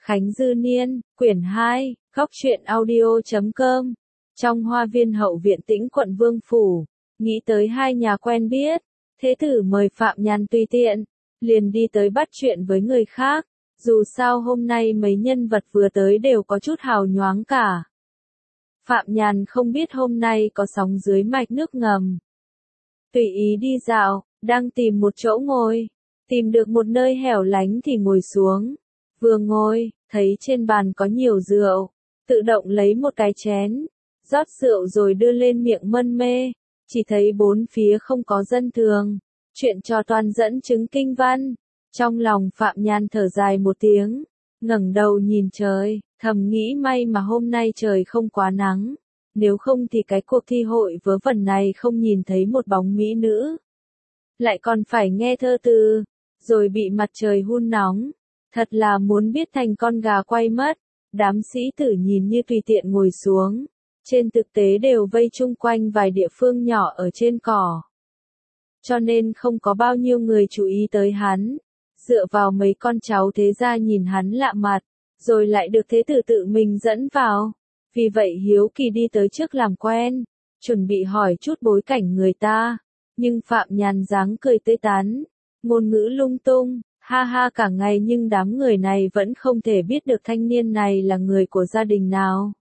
Khánh Dư Niên, quyển 2, góc truyện audio.com. Trong hoa viên hậu viện Tĩnh quận Vương Phủ, nghĩ tới hai nhà quen biết, thế tử mời Phạm Nhàn tùy tiện, liền đi tới bắt chuyện với người khác, dù sao hôm nay mấy nhân vật vừa tới đều có chút hào nhoáng cả. Phạm Nhàn không biết hôm nay có sóng dưới mạch nước ngầm. Tùy ý đi dạo, đang tìm một chỗ ngồi, tìm được một nơi hẻo lánh thì ngồi xuống. Vừa ngồi, thấy trên bàn có nhiều rượu, tự động lấy một cái chén, rót rượu rồi đưa lên miệng mân mê, chỉ thấy bốn phía không có dân thường, chuyện trò toàn dẫn chứng kinh văn. Trong lòng Phạm Nhàn thở dài một tiếng, ngẩng đầu nhìn trời, thầm nghĩ may mà hôm nay trời không quá nắng, nếu không thì cái cuộc thi hội vớ vẩn này không nhìn thấy một bóng mỹ nữ. Lại còn phải nghe thơ từ, rồi bị mặt trời hun nóng. Thật là muốn biết thành con gà quay mất. Đám sĩ tử nhìn như tùy tiện ngồi xuống, trên thực tế đều vây chung quanh vài địa phương nhỏ ở trên cỏ. Cho nên không có bao nhiêu người chú ý tới hắn. Dựa vào mấy con cháu thế gia nhìn hắn lạ mặt, rồi lại được thế tử tự mình dẫn vào. Vì vậy hiếu kỳ đi tới trước làm quen, chuẩn bị hỏi chút bối cảnh người ta. Nhưng Phạm Nhàn dáng cười tươi tắn, ngôn ngữ lung tung. Ha ha cả ngày nhưng đám người này vẫn không thể biết được thanh niên này là người của gia đình nào.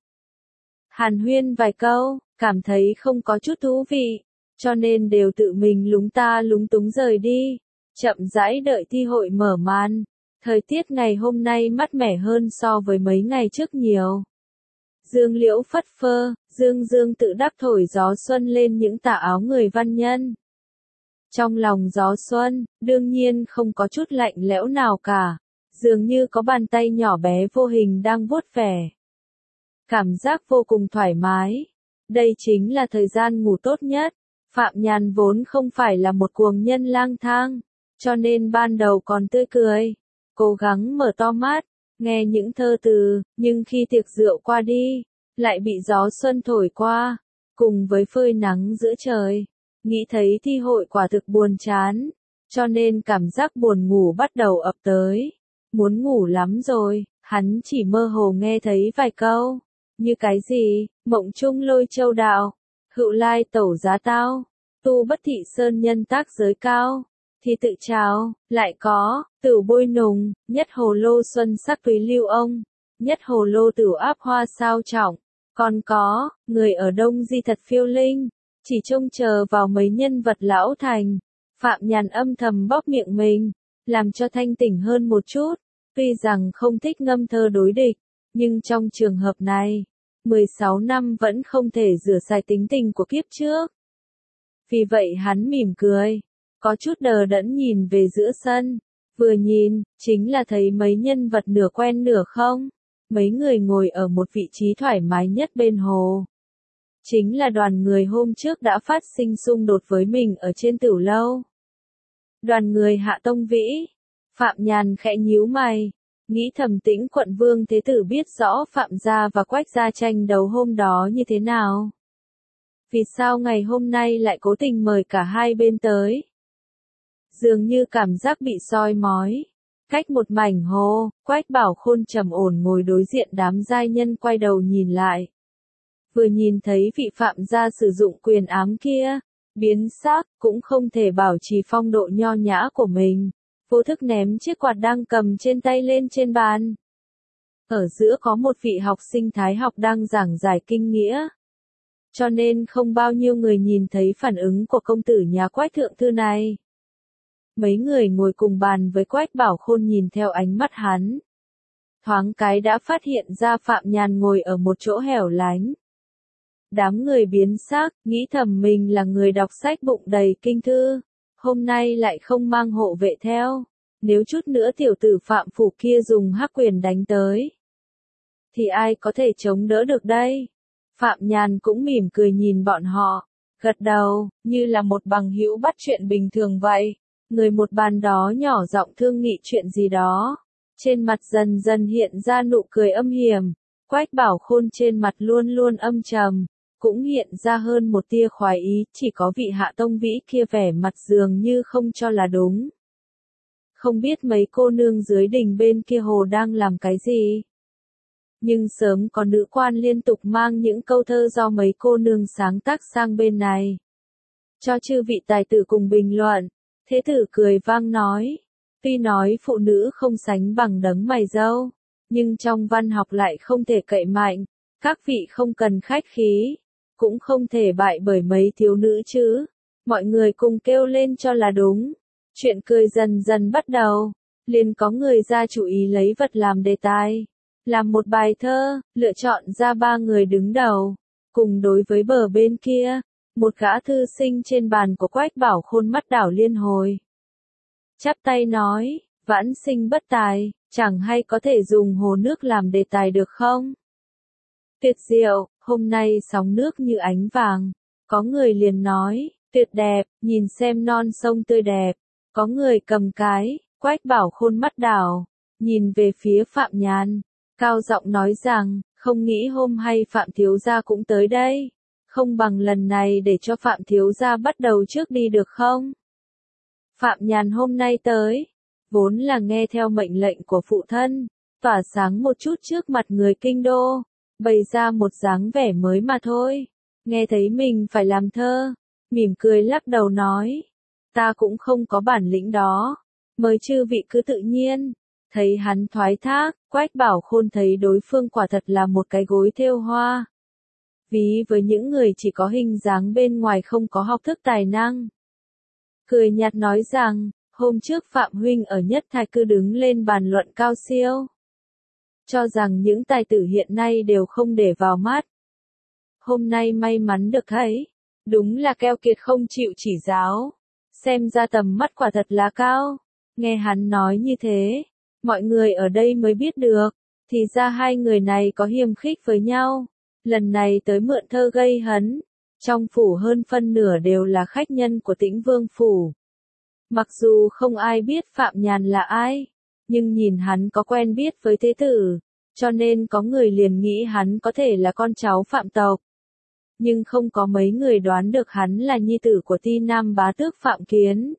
Hàn huyên vài câu, cảm thấy không có chút thú vị, cho nên đều tự mình lúng ta lúng túng rời đi, chậm rãi đợi thi hội mở màn. Thời tiết ngày hôm nay mát mẻ hơn so với mấy ngày trước nhiều. Dương liễu phất phơ, dương dương tự đắc thổi gió xuân lên những tà áo người văn nhân. Trong lòng gió xuân, đương nhiên không có chút lạnh lẽo nào cả, dường như có bàn tay nhỏ bé vô hình đang vuốt ve. Cảm giác vô cùng thoải mái. Đây chính là thời gian ngủ tốt nhất. Phạm Nhàn vốn không phải là một cuồng nhân lang thang, cho nên ban đầu còn tươi cười, cố gắng mở to mắt, nghe những thơ từ, nhưng khi tiệc rượu qua đi, lại bị gió xuân thổi qua, cùng với phơi nắng giữa trời. Nghĩ thấy thi hội quả thực buồn chán, cho nên cảm giác buồn ngủ bắt đầu ập tới. Muốn ngủ lắm rồi, hắn chỉ mơ hồ nghe thấy vài câu, như cái gì, mộng chung lôi châu đạo, hữu lai tẩu giá tao, tu bất thị sơn nhân tác giới cao, thì tự trào, lại có, tửu bôi nùng, nhất hồ lô xuân sắc túy lưu ông, nhất hồ lô tửu áp hoa sao trọng, còn có, người ở Đông Di thật phiêu linh. Chỉ trông chờ vào mấy nhân vật lão thành. Phạm Nhàn âm thầm bóp miệng mình, làm cho thanh tỉnh hơn một chút. Tuy rằng không thích ngâm thơ đối địch, nhưng trong trường hợp này, 16 năm vẫn không thể rửa sạch tính tình của kiếp trước. Vì vậy hắn mỉm cười, có chút đờ đẫn nhìn về giữa sân. Vừa nhìn, chính là thấy mấy nhân vật nửa quen nửa không. Mấy người ngồi ở một vị trí thoải mái nhất bên hồ. Chính là đoàn người hôm trước đã phát sinh xung đột với mình ở trên Tửu Lâu. Đoàn người Hạ Tông Vĩ. Phạm Nhàn khẽ nhíu mày, nghĩ thầm Tĩnh quận Vương thế tử biết rõ Phạm gia và Quách gia tranh đấu hôm đó như thế nào. Vì sao ngày hôm nay lại cố tình mời cả hai bên tới? Dường như cảm giác bị soi mói. Cách một mảnh hồ, Quách Bảo Khôn trầm ổn ngồi đối diện đám giai nhân quay đầu nhìn lại. Vừa nhìn thấy vị Phạm gia sử dụng quyền ám kia, biến sắc, cũng không thể bảo trì phong độ nho nhã của mình, vô thức ném chiếc quạt đang cầm trên tay lên trên bàn. Ở giữa có một vị học sinh thái học đang giảng giải kinh nghĩa. Cho nên không bao nhiêu người nhìn thấy phản ứng của công tử nhà Quách thượng thư này. Mấy người ngồi cùng bàn với Quách Bảo Khôn nhìn theo ánh mắt hắn. Thoáng cái đã phát hiện ra Phạm Nhàn ngồi ở một chỗ hẻo lánh. Đám người biến sắc, nghĩ thầm mình là người đọc sách bụng đầy kinh thư, hôm nay lại không mang hộ vệ theo, nếu chút nữa tiểu tử Phạm phủ kia dùng hắc quyền đánh tới, thì ai có thể chống đỡ được đây? Phạm Nhàn cũng mỉm cười nhìn bọn họ, gật đầu, như là một bằng hữu bắt chuyện bình thường vậy. Người một bàn đó nhỏ giọng thương nghị chuyện gì đó, trên mặt dần dần hiện ra nụ cười âm hiểm. Quách Bảo Khôn trên mặt luôn luôn âm trầm, cũng hiện ra hơn một tia khoái ý, chỉ có vị Hạ Tông Vĩ kia vẻ mặt dường như không cho là đúng. không biết mấy cô nương dưới đình bên kia hồ đang làm cái gì. Nhưng sớm có nữ quan liên tục mang những câu thơ do mấy cô nương sáng tác sang bên này. Cho chư vị tài tử cùng bình luận, thế tử cười vang nói, tuy nói phụ nữ không sánh bằng đấng mày râu, nhưng trong văn học lại không thể cậy mạnh, các vị không cần khách khí, cũng không thể bại bởi mấy thiếu nữ chứ. Mọi người cùng kêu lên cho là đúng. Chuyện cười dần dần bắt đầu, liền có người ra chủ ý lấy vật làm đề tài, làm một bài thơ, lựa chọn ra 3 người đứng đầu, cùng đối với bờ bên kia, một gã thư sinh trên bàn của Quách Bảo Khôn mắt đảo liên hồi. Chắp tay nói, vãn sinh bất tài, chẳng hay có thể dùng hồ nước làm đề tài được không? Tuyệt diệu, hôm nay sóng nước như ánh vàng, có người liền nói, tuyệt đẹp, nhìn xem non sông tươi đẹp, có người cầm cái, Quách Bảo Khôn mắt đảo, nhìn về phía Phạm Nhàn, cao giọng nói rằng, không nghĩ hôm hay Phạm thiếu gia cũng tới đây, không bằng lần này để cho Phạm thiếu gia bắt đầu trước đi được không? Phạm Nhàn hôm nay tới, vốn là nghe theo mệnh lệnh của phụ thân, tỏa sáng một chút trước mặt người kinh đô, bày ra một dáng vẻ mới mà thôi. Nghe thấy mình phải làm thơ, mỉm cười lắc đầu nói, ta cũng không có bản lĩnh đó, mời chư vị cứ tự nhiên. Thấy hắn thoái thác, Quách Bảo Khôn thấy đối phương quả thật là một cái gối thêu hoa. Ví với những người chỉ có hình dáng bên ngoài không có học thức tài năng. Cười nhạt nói rằng, hôm trước Phạm Huynh ở Nhất Thạch cứ đứng lên bàn luận cao siêu. Cho rằng những tài tử hiện nay đều không để vào mắt. Hôm nay may mắn được thấy, đúng là keo kiệt không chịu chỉ giáo. Xem ra tầm mắt quả thật là cao. Nghe hắn nói như thế, mọi người ở đây mới biết được, thì ra hai người này có hiềm khích với nhau. Lần này tới mượn thơ gây hấn, trong phủ hơn phân nửa đều là khách nhân của Tĩnh Vương phủ. Mặc dù không ai biết Phạm Nhàn là ai, nhưng nhìn hắn có quen biết với thế tử, cho nên có người liền nghĩ hắn có thể là con cháu Phạm tộc. Nhưng không có mấy người đoán được hắn là nhi tử của Ti Nam bá tước Phạm Kiến.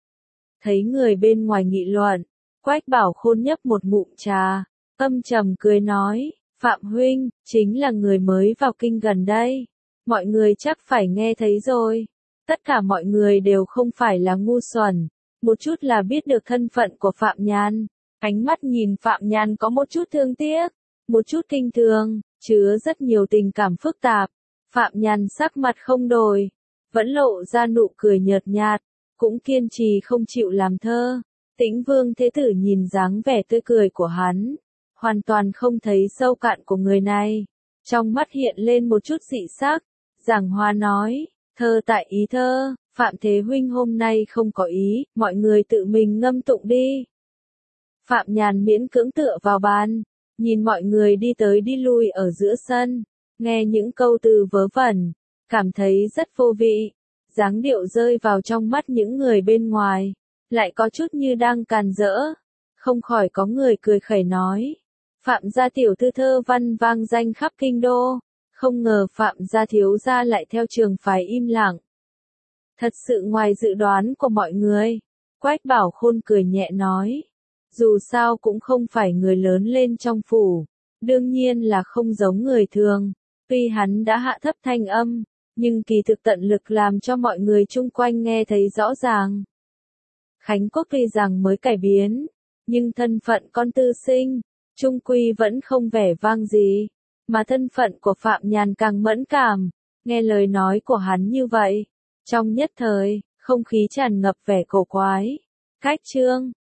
Thấy người bên ngoài nghị luận, Quách Bảo Khôn nhấp một ngụm trà, âm trầm cười nói, Phạm Huynh, chính là người mới vào kinh gần đây. Mọi người chắc phải nghe thấy rồi. Tất cả mọi người đều không phải là ngu xuẩn, một chút là biết được thân phận của Phạm Nhàn. Ánh mắt nhìn Phạm Nhàn có một chút thương tiếc, một chút kinh thường, chứa rất nhiều tình cảm phức tạp. Phạm Nhàn sắc mặt không đổi, vẫn lộ ra nụ cười nhợt nhạt, cũng kiên trì không chịu làm thơ. Tĩnh Vương thế tử nhìn dáng vẻ tươi cười của hắn, hoàn toàn không thấy sâu cạn của người này. Trong mắt hiện lên một chút dị sắc, giảng hòa nói, thơ tại ý thơ, Phạm Thế Huynh hôm nay không có ý, mọi người tự mình ngâm tụng đi. Phạm Nhàn miễn cưỡng tựa vào bàn, nhìn mọi người đi tới đi lui ở giữa sân, nghe những câu từ vớ vẩn, cảm thấy rất vô vị, dáng điệu rơi vào trong mắt những người bên ngoài, lại có chút như đang càn rỡ, không khỏi có người cười khẩy nói, Phạm gia tiểu thư thơ văn vang danh khắp kinh đô, không ngờ Phạm gia thiếu gia lại theo trường phái im lặng. Thật sự ngoài dự đoán của mọi người, Quách Bảo Khôn cười nhẹ nói, dù sao cũng không phải người lớn lên trong phủ, đương nhiên là không giống người thường, tuy hắn đã hạ thấp thanh âm, nhưng kỳ thực tận lực làm cho mọi người chung quanh nghe thấy rõ ràng. Khánh Quốc tuy rằng mới cải biến, nhưng thân phận con tư sinh, chung quy vẫn không vẻ vang gì, mà thân phận của Phạm Nhàn càng mẫn cảm, nghe lời nói của hắn như vậy. Trong nhất thời, không khí tràn ngập vẻ cổ quái. Cách chương